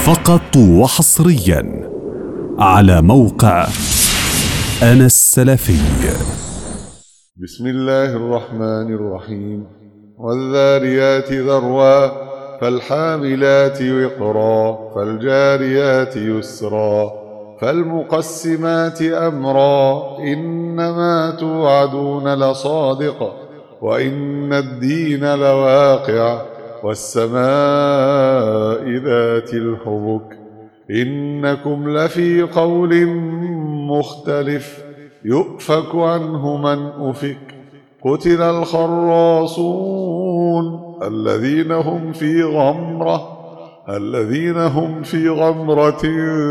فقط وحصريا على موقع أنا السلفي. بسم الله الرحمن الرحيم. والذاريات ذروا فالحاملات وقرا فالجاريات يسرا فالمقسمات أمرا إنما توعدون لصادق وإن الدين لواقع والسماء ذات الحبك إنكم لفي قول مختلف يؤفك عنه من أفك قتل الخراصون الذين هم في غمرة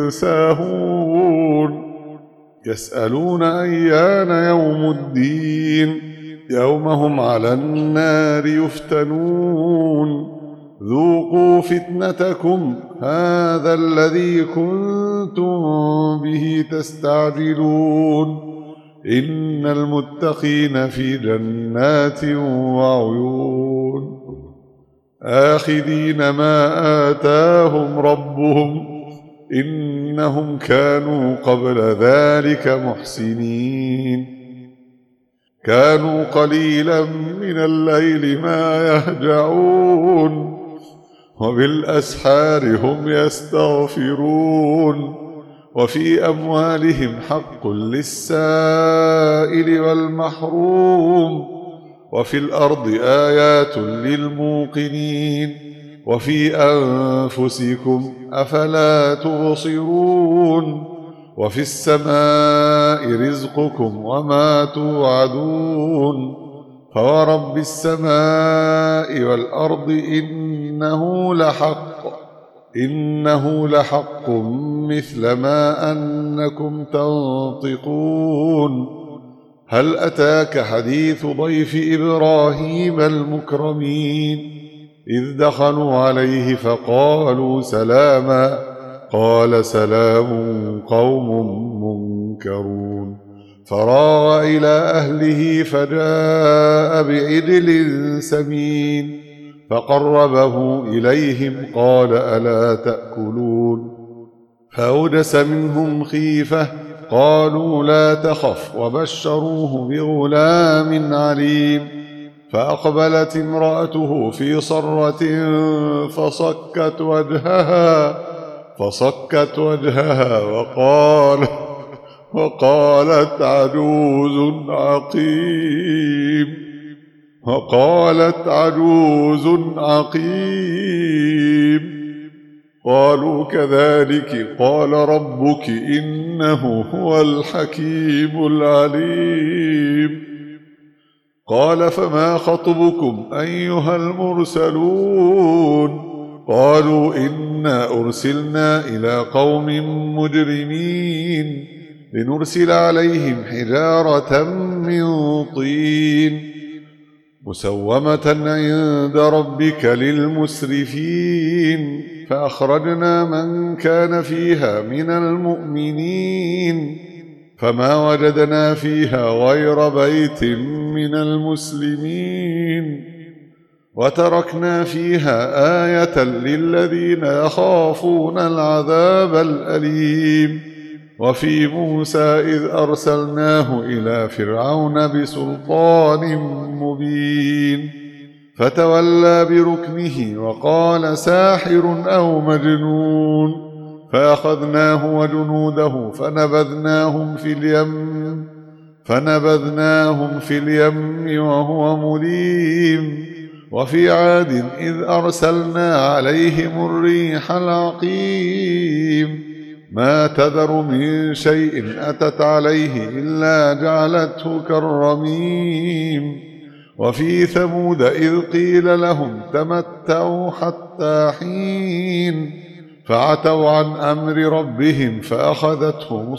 ساهون يسألون أيان يوم الدين يوم هم على النار يفتنون ذوقوا فتنتكم هذا الذي كنتم به تستعجلون إن المتقين في جنات وعيون آخذين ما آتاهم ربهم إنهم كانوا قبل ذلك محسنين كانوا قليلا من الليل ما يهجعون وبالأسحار هم يستغفرون وفي أموالهم حق للسائل والمحروم وفي الأرض آيات للموقنين وفي أنفسكم أفلا تبصرون وفي السماء رزقكم وما توعدون فورب السماء والأرض إنه لحق مثل ما أنكم تنطقون هل أتاك حديث ضيف إبراهيم المكرمين إذ دخلوا عليه فقالوا سلاما قال سلام قوم منكرون فراغ إلى أهله فجاء بعجل سمين فقربه إليهم قال ألا تأكلون فأوجس منهم خيفة قالوا لا تخف وبشروه بغلام عليم فأقبلت امرأته في صرة فصكت وجهها وقالت عجوز عقيم قالوا كذلك قال ربك إنه هو الحكيم العليم قال فما خطبكم أيها المرسلون قالوا إنا أرسلنا إلى قوم مجرمين لنرسل عليهم حجارة من طين مسومة عند ربك للمسرفين فأخرجنا من كان فيها من المؤمنين فما وجدنا فيها غير بيت من المسلمين وتركنا فيها آية للذين يخافون العذاب الأليم وفي موسى إذ أرسلناه إلى فرعون بسلطان مبين فتولى بركنه وقال ساحر أو مجنون فأخذناه وجنوده فنبذناهم في اليم وهو مليم وفي عاد إذ أرسلنا عليهم الريح العقيم ما تذر من شيء أتت عليه إلا جعلته كالرميم وفي ثمود إذ قيل لهم تمتعوا حتى حين فعتوا عن أمر ربهم فأخذتهم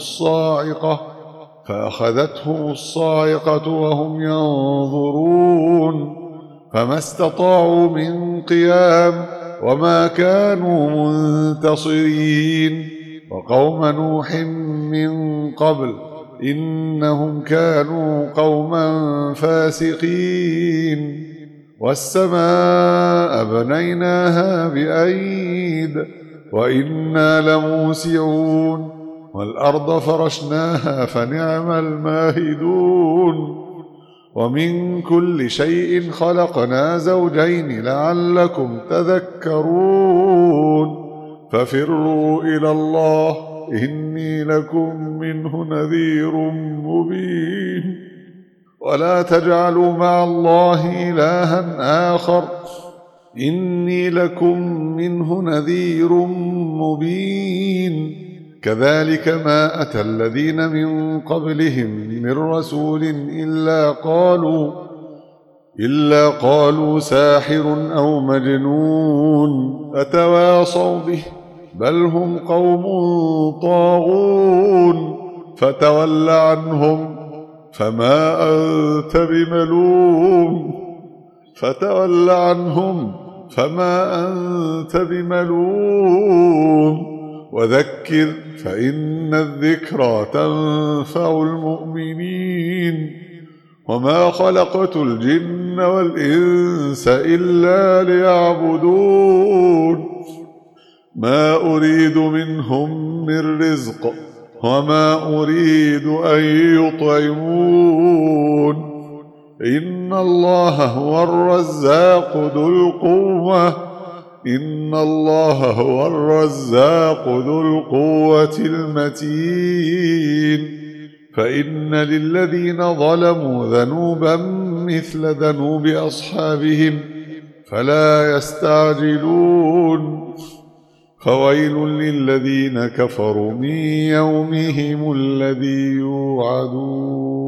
الصاعقة وهم ينظرون فما استطاعوا من قيام وما كانوا منتصرين وقوم نوح من قبل إنهم كانوا قوما فاسقين والسماء بنيناها بأيد وإنا لموسعون والأرض فرشناها فنعم الماهدون ومن كل شيء خلقنا زوجين لعلكم تذكرون ففروا إلى الله إني لكم منه نذير مبين ولا تجعلوا مع الله إلها آخر إني لكم منه نذير مبين كذلك ما أتى الذين من قبلهم من رسول إلا قالوا ساحر أو مجنون أتواصوا به بل هم قوم طاغون فتول عنهم فما أنت بملوم وذكر فإن الذكرى تنفع المؤمنين وما خلقت الجن والإنس إلا ليعبدون ما أريد منهم من رزق وما أريد أن يطعمون إن الله هو الرزاق ذو القوة المتين فإن للذين ظلموا ذنوبا مثل ذنوب أصحابهم فلا يستعجلون فويل للذين كفروا من يومهم الذي يوعدون